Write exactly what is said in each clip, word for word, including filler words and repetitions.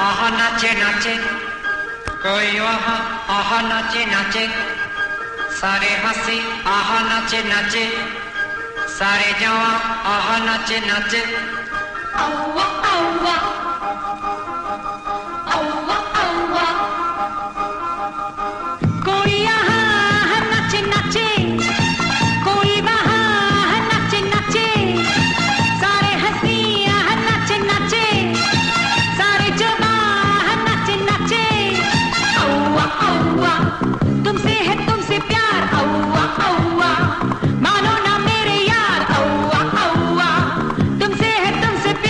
आहा नाचे नाचे, कोई वहाँ आहा नाचे नाचे, सारे हंसी आहा नाचे नाचे, सारे जवां आहा नाचे नाचे। औवा औवा औवा औवा, कोई यहाँ नाचे नाचे, कोई वहाँ नाचे नाचे, सारे हंसी यहाँ नाचे नाचे, सारे जवां नाचे नाचे। औवा औवा, तुमसे है तुमसे प्यार, औवा औवा, मानो ना मेरे यार, औवा औवा, तुमसे है तुमसे प्यार।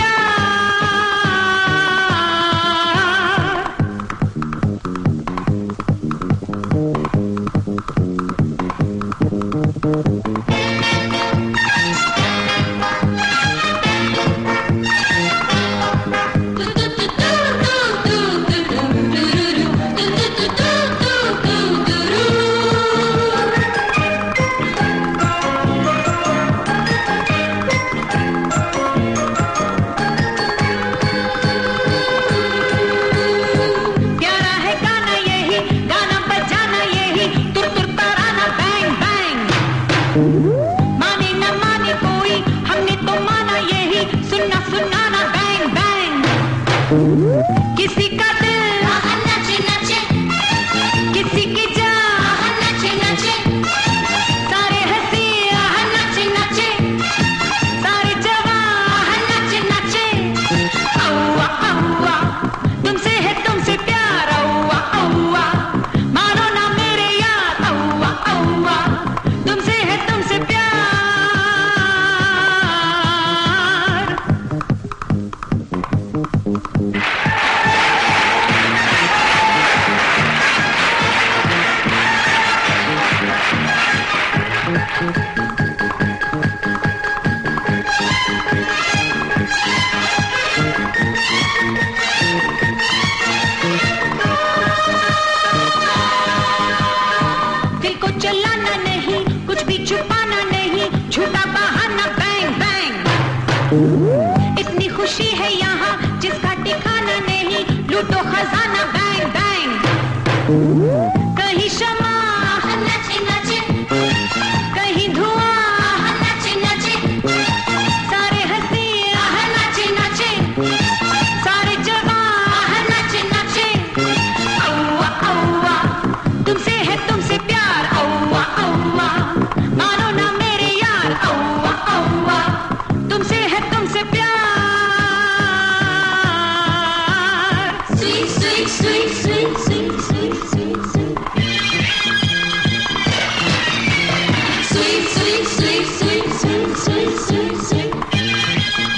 प्यारा है गाना यही, गाना बजाना यही, तुर तुर तराना बैंग बैंग। माने न माने कोई, हमने तो माना यही, सुनना सुनाना बैंग बैंग। किसी का दिल आहा नाचे नाचे, किसी की जान आहा नाचे नाचे, सारे हंसी आहा नाचे नाचे, सारे जवां आहा नाचे नाचे। औवा औवा, तुमसे है तुमसे प्यार, औवा औवा, मानो ना मेरे यार, औवा औवा, तुमसे है तुमसे प्यार। दिल को चलाना नहीं, कुछ भी छुपाना नहीं, झूठा बहाना बैंग बैंग। इतनी खुशी है यहाँ जिसका ठिकाना नहीं, लूटो खजाना बैंग बैंग। कहीं शमा आहा नाचे नाचे, कहीं धुआं आहा नाचे नाचे, सारे हंसी आहा नाचे नाचे, सारे जवां आहा नाचे नाचे। औवा औवा, तुमसे है तुमसे प्यार, औवा औवा, मानो ना मेरे यार, औवा औवा, तुमसे है तुमसे प्यार। Sweet sweet sweet sweet sweet sweet sweet sweet, sweet sweet sweet sweet sweet sweet sweet sweet।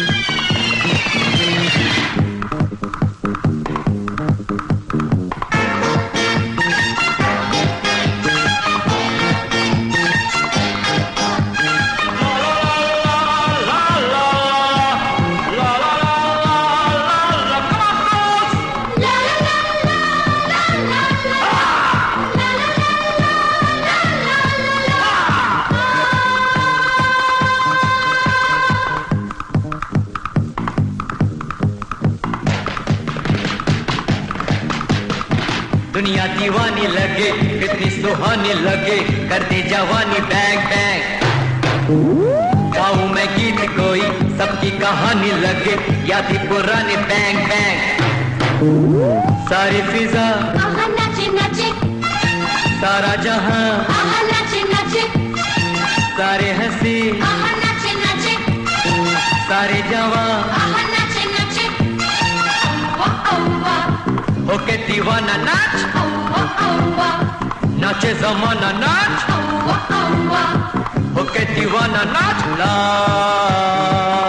दुनिया दीवानी लगे, कितनी सुहानी लगे, कर दे जवानी बैंग बैंग। गाऊं मैं गीत कोई, सबकी कहानी लगे, याद ही पुराने बैंग बैंग। सारी फिजा आहा नाचे नाचे, सारा जहां आहा नाचे नाचे, सारे हंसी आहा नाचे नाचे, सारे जवां आहा नाचे नाचे। औवा औवा होके दीवाना नाच, औवा औवा, नाचे जमाना नाच, औवा औवा, होके दीवाना नाच ला।